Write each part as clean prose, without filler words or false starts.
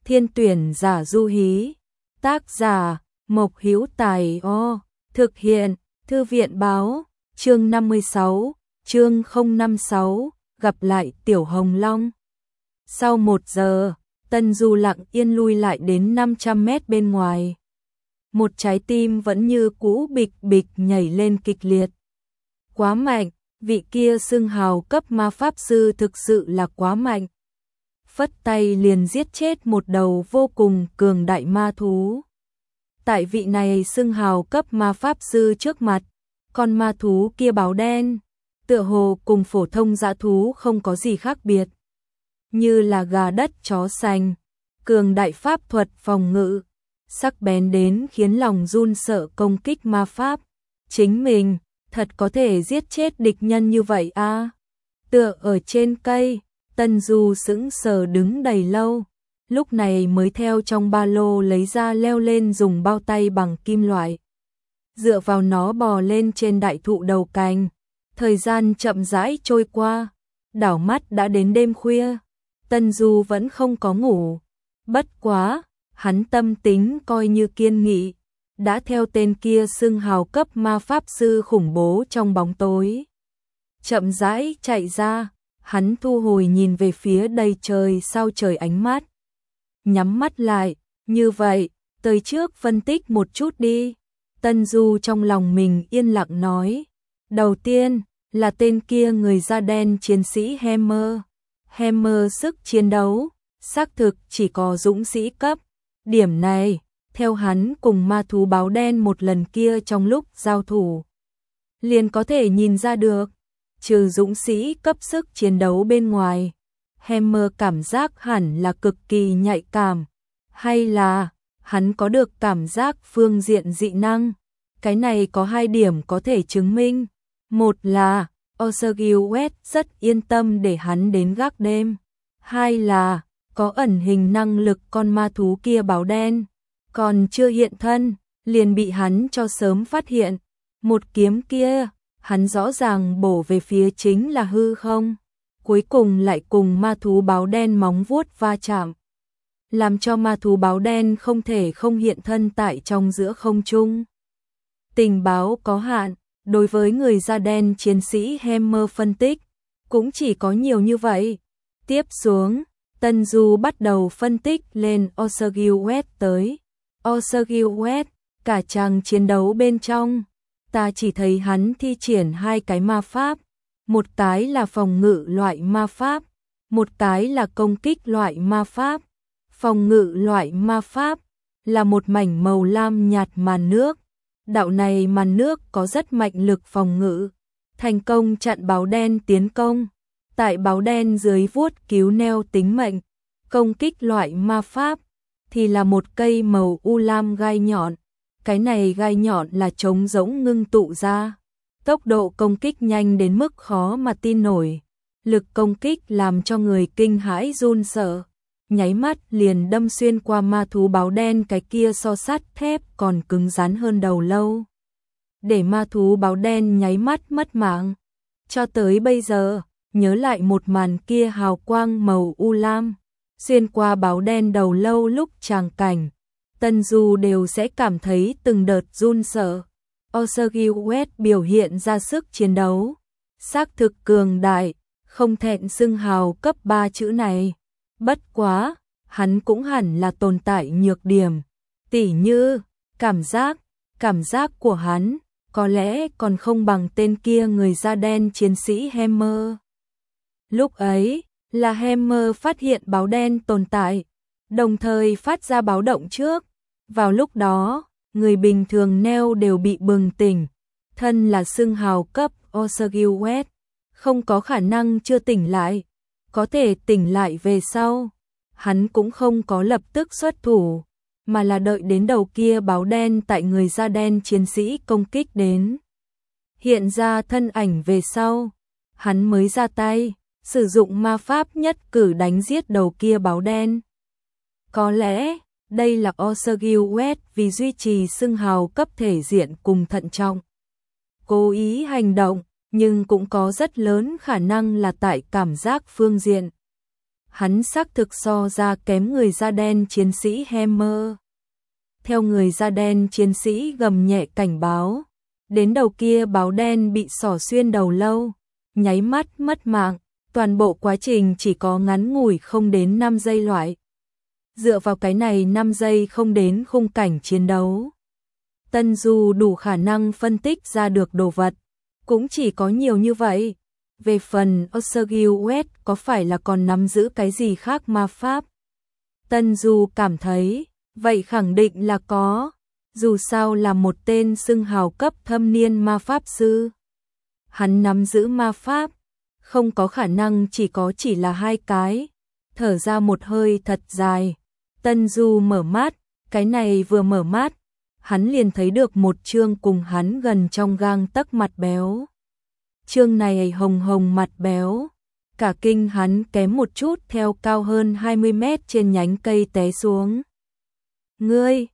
Thiên tuyển giả du hí. Tác giả Mộc Hữu Tài. Thực hiện Thư viện báo. Chương 56, chương 056, gặp lại Tiểu Hồng Long. Sau 1 giờ, Tân Du lặng yên lui lại đến 500 mét bên ngoài. Một trái tim vẫn như cũ bịch bịch nhảy lên kịch liệt. Quá mạnh, vị kia xưng hào cấp ma pháp sư thực sự là quá mạnh. Phất tay liền giết chết một đầu vô cùng cường đại ma thú. Tại vị này xưng hào cấp ma pháp sư trước mặt, con ma thú kia báo đen, tựa hồ cùng phổ thông dã thú không có gì khác biệt. Như là gà đất chó sành, cường đại pháp thuật phòng ngự, sắc bén đến khiến lòng run sợ công kích ma pháp. Chính mình, thật có thể giết chết địch nhân như vậy à? Tựa ở trên cây, Tân Du sững sờ đứng đầy lâu, lúc này mới theo trong ba lô lấy ra leo lên dùng bao tay bằng kim loại. Dựa vào nó bò lên trên đại thụ đầu cành, thời gian chậm rãi trôi qua, đảo mắt đã đến đêm khuya, Tân Du vẫn không có ngủ. Bất quá, hắn tâm tính coi như kiên nghị, đã theo tên kia xưng hào cấp ma pháp sư khủng bố trong bóng tối. Chậm rãi chạy ra, hắn thu hồi nhìn về phía đầy trời sao trời ánh mắt. Nhắm mắt lại, như vậy, tới trước phân tích một chút đi. Tân Du trong lòng mình yên lặng nói. Đầu tiên, là tên kia người da đen chiến sĩ Hammer. Hammer sức chiến đấu, xác thực chỉ có dũng sĩ cấp. Điểm này, theo hắn cùng ma thú báo đen một lần kia trong lúc giao thủ, liền có thể nhìn ra được. Trừ dũng sĩ cấp sức chiến đấu bên ngoài, Hammer cảm giác hẳn là cực kỳ nhạy cảm. Hay là, hắn có được cảm giác phương diện dị năng? Cái này có 2 điểm có thể chứng minh. Một là, Osagil West rất yên tâm để hắn đến gác đêm. 2 là, có ẩn hình năng lực con ma thú kia báo đen. Còn chưa hiện thân, liền bị hắn cho sớm phát hiện. Một kiếm kia, hắn rõ ràng bổ về phía chính là hư không. Cuối cùng lại cùng ma thú báo đen móng vuốt va chạm, làm cho ma thú báo đen không thể không hiện thân tại trong giữa không trung. Tình báo có hạn, đối với người da đen chiến sĩ Hammer phân tích, cũng chỉ có nhiều như vậy. Tiếp xuống, Tân Du bắt đầu phân tích lên Osagil West tới. Osagil West, cả chàng chiến đấu bên trong, ta chỉ thấy hắn thi triển 2 cái ma pháp. Một cái là phòng ngự loại ma pháp, một cái là công kích loại ma pháp. Phòng ngự loại ma pháp là một mảnh màu lam nhạt màn nước. Đạo này màn nước có rất mạnh lực phòng ngự, thành công chặn báo đen tiến công. Tại báo đen dưới vuốt cứu neo tính mệnh. Công kích loại ma pháp thì là một cây màu u lam gai nhọn. Cái này gai nhọn là trống rỗng ngưng tụ ra. Tốc độ công kích nhanh đến mức khó mà tin nổi. Lực công kích làm cho người kinh hãi run sợ. Nháy mắt liền đâm xuyên qua ma thú báo đen, cái kia so sắt thép còn cứng rắn hơn đầu lâu. Để ma thú báo đen nháy mắt mất mạng. Cho tới bây giờ, nhớ lại một màn kia hào quang màu u lam xuyên qua báo đen đầu lâu lúc tràng cảnh, Tân Du đều sẽ cảm thấy từng đợt run sợ. Osagil West biểu hiện ra sức chiến đấu, xác thực cường đại, không thẹn xưng hào cấp 3 chữ này. Bất quá, hắn cũng hẳn là tồn tại nhược điểm, tỉ như cảm giác của hắn có lẽ còn không bằng tên kia người da đen chiến sĩ Hammer. Lúc ấy, là Hammer phát hiện báo đen tồn tại, đồng thời phát ra báo động trước. Vào lúc đó, người bình thường neo đều bị bừng tỉnh. Thân là xưng hào cấp Osagil West, không có khả năng chưa tỉnh lại, có thể tỉnh lại về sau. Hắn cũng không có lập tức xuất thủ, mà là đợi đến đầu kia báo đen tại người da đen chiến sĩ công kích đến, hiện ra thân ảnh về sau, hắn mới ra tay, sử dụng ma pháp nhất cử đánh giết đầu kia báo đen. Có lẽ, đây là Osagil West vì duy trì xưng hào cấp thể diện cùng thận trọng, cố ý hành động, nhưng cũng có rất lớn khả năng là tại cảm giác phương diện. hắn xác thực so ra kém người da đen chiến sĩ Hammer. Theo người da đen chiến sĩ gầm nhẹ cảnh báo, đến đầu kia báo đen bị xỏ xuyên đầu lâu, nháy mắt mất mạng, toàn bộ quá trình chỉ có ngắn ngủi không đến 5 giây loại. Dựa vào cái này 5 giây không đến khung cảnh chiến đấu, Tân Du đủ khả năng phân tích ra được đồ vật, cũng chỉ có nhiều như vậy. Về phần Osagil West có phải là còn nắm giữ cái gì khác ma pháp? Tân Du cảm thấy, vậy khẳng định là có, dù sao là một tên xưng hào cấp thâm niên ma pháp sư. Hắn nắm giữ ma pháp, không có khả năng chỉ là 2 cái. Thở ra một hơi thật dài, Tân Du mở mắt, cái này vừa mở mắt, hắn liền thấy được một chương cùng hắn gần trong gang tấc mặt béo. Chương này hồng hồng mặt béo, cả kinh hắn kém một chút theo cao hơn 20 mét trên nhánh cây té xuống. Ngươi,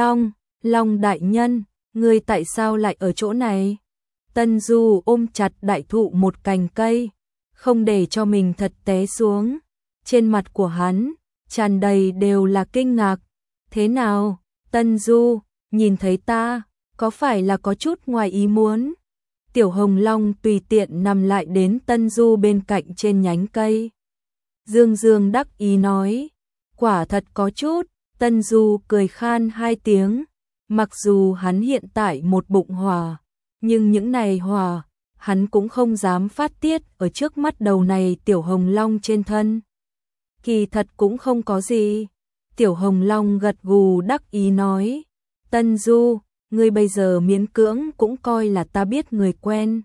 Long đại nhân, ngươi tại sao lại ở chỗ này? Tân Du ôm chặt đại thụ một cành cây, không để cho mình thật té xuống. Trên mặt của hắn, tràn đầy đều là kinh ngạc. Thế nào, Tân Du, nhìn thấy ta, có phải là có chút ngoài ý muốn? Tiểu Hồng Long tùy tiện nằm lại đến Tân Du bên cạnh trên nhánh cây. Dương Dương đắc ý nói, quả thật có chút. Tân Du cười khan 2 tiếng, mặc dù hắn hiện tại một bụng hỏa, nhưng những này hỏa, hắn cũng không dám phát tiết ở trước mắt đầu này Tiểu Hồng Long trên thân. Kỳ thật cũng không có gì. Tiểu Hồng Long gật gù đắc ý nói, Tân Du, ngươi bây giờ miễn cưỡng cũng coi là ta biết người quen.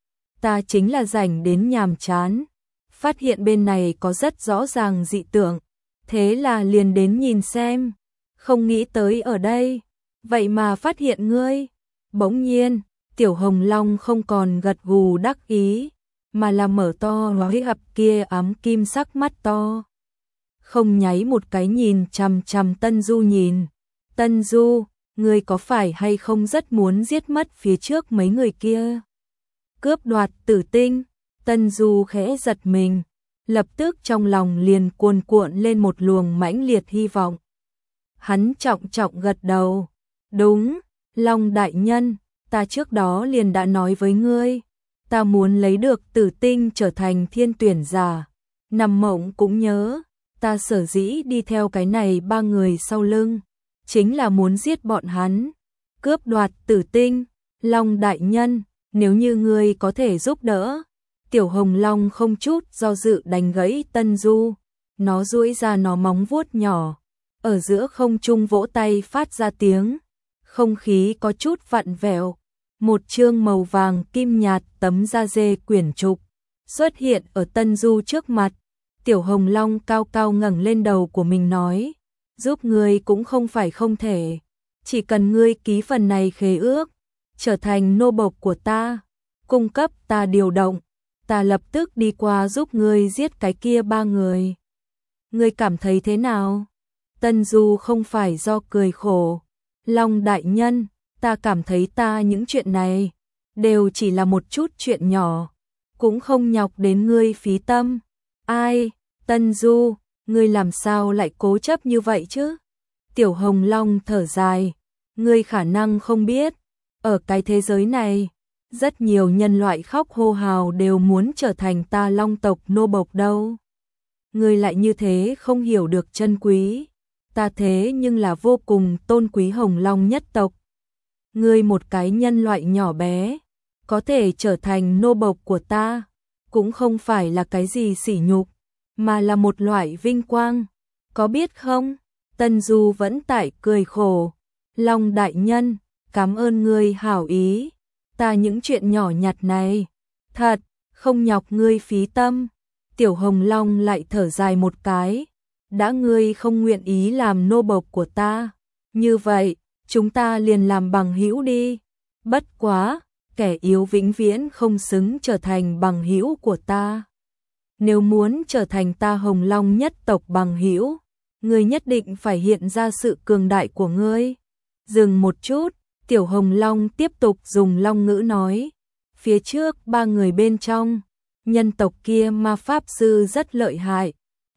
Ta chính là rảnh đến nhàm chán, phát hiện bên này có rất rõ ràng dị tượng, thế là liền đến nhìn xem, không nghĩ tới ở đây, vậy mà phát hiện ngươi. Bỗng nhiên, Tiểu Hồng Long không còn gật gù đắc ý, mà là mở to lói hập kia ám kim sắc mắt to. Không nháy một cái nhìn chằm chằm Tân Du nhìn. Tân Du, ngươi có phải hay không rất muốn giết mất phía trước mấy người kia? Cướp đoạt tử tinh. Tân Du khẽ giật mình, lập tức trong lòng liền cuồn cuộn lên một luồng mãnh liệt hy vọng. Hắn trọng trọng gật đầu. Đúng, Long đại nhân, ta trước đó liền đã nói với ngươi, ta muốn lấy được tử tinh trở thành thiên tuyển giả. Nằm mộng cũng nhớ, ta sở dĩ đi theo cái này 3 người sau lưng, chính là muốn giết bọn hắn, cướp đoạt tử tinh. Long đại nhân, nếu như ngươi có thể giúp đỡ. Tiểu Hồng Long không chút do dự đánh gãy Tân Du, nó duỗi ra nó móng vuốt nhỏ, ở giữa không trung vỗ tay phát ra tiếng, không khí có chút vặn vẹo. Một chương màu vàng kim nhạt tấm da dê quyển trục xuất hiện ở Tân Du trước mặt. Tiểu Hồng Long cao cao ngẩng lên đầu của mình nói, giúp ngươi cũng không phải không thể, chỉ cần ngươi ký phần này khế ước, trở thành nô bộc của ta, cung cấp ta điều động, ta lập tức đi qua giúp ngươi giết cái kia 3 người. Ngươi cảm thấy thế nào? Tân Du không phải do cười khổ. Long đại nhân, ta cảm thấy ta những chuyện này đều chỉ là một chút chuyện nhỏ, cũng không nhọc đến ngươi phí tâm. Ai, Tân Du, ngươi làm sao lại cố chấp như vậy chứ? Tiểu Hồng Long thở dài, ngươi khả năng không biết, ở cái thế giới này, rất nhiều nhân loại khóc hô hào đều muốn trở thành ta Long tộc nô bộc đâu. Ngươi lại như thế không hiểu được chân quý, ta thế nhưng là vô cùng tôn quý Hồng Long nhất tộc. Ngươi một cái nhân loại nhỏ bé, có thể trở thành nô bộc của ta, cũng không phải là cái gì sỉ nhục, mà là một loại vinh quang, có biết không? Tân Du vẫn tại cười khổ. Long đại nhân, cảm ơn ngươi hảo ý, ta những chuyện nhỏ nhặt này, thật, không nhọc ngươi phí tâm. Tiểu Hồng Long lại thở dài một cái, đã ngươi không nguyện ý làm nô bộc của ta, như vậy, chúng ta liền làm bằng hữu đi. Bất quá, kẻ yếu vĩnh viễn không xứng trở thành bằng hữu của ta. Nếu muốn trở thành ta Hồng Long nhất tộc bằng hữu, ngươi nhất định phải hiện ra sự cường đại của ngươi. Dừng một chút, Tiểu Hồng Long tiếp tục dùng long ngữ nói, phía trước 3 người bên trong, nhân tộc kia ma pháp sư rất lợi hại,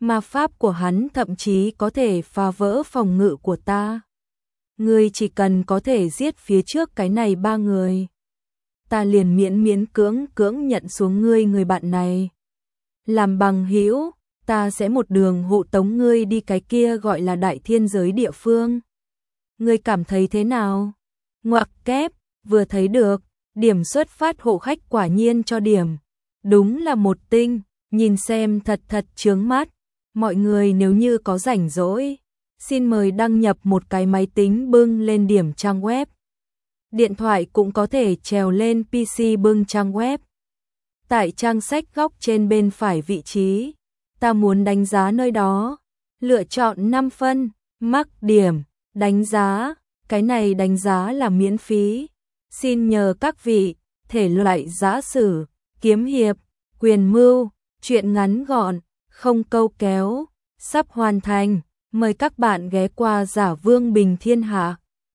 Ma pháp của hắn thậm chí có thể phá vỡ phòng ngự của ta. Ngươi chỉ cần có thể giết phía trước cái này 3 người, ta liền miễn miễn cưỡng nhận xuống ngươi người bạn này. Làm bằng hữu, ta sẽ một đường hộ tống ngươi đi cái kia gọi là đại thiên giới địa phương. Ngươi cảm thấy thế nào? Ngoặc kép, vừa thấy được, điểm xuất phát hộ khách quả nhiên cho điểm. Đúng là một tinh, nhìn xem thật chướng mắt. Mọi người nếu như có rảnh rỗi, xin mời đăng nhập một cái máy tính bưng lên điểm trang web. Điện thoại cũng có thể trèo lên PC bưng trang web. Tại trang sách góc trên bên phải vị trí, ta muốn đánh giá nơi đó. Lựa chọn 5 phân, mắc điểm, đánh giá. Cái này đánh giá là miễn phí. Xin nhờ các vị, thể loại giả sử, kiếm hiệp, quyền mưu, truyện ngắn gọn, không câu kéo, sắp hoàn thành. Mời các bạn ghé qua Giả Vương Bình Thiên Hạ.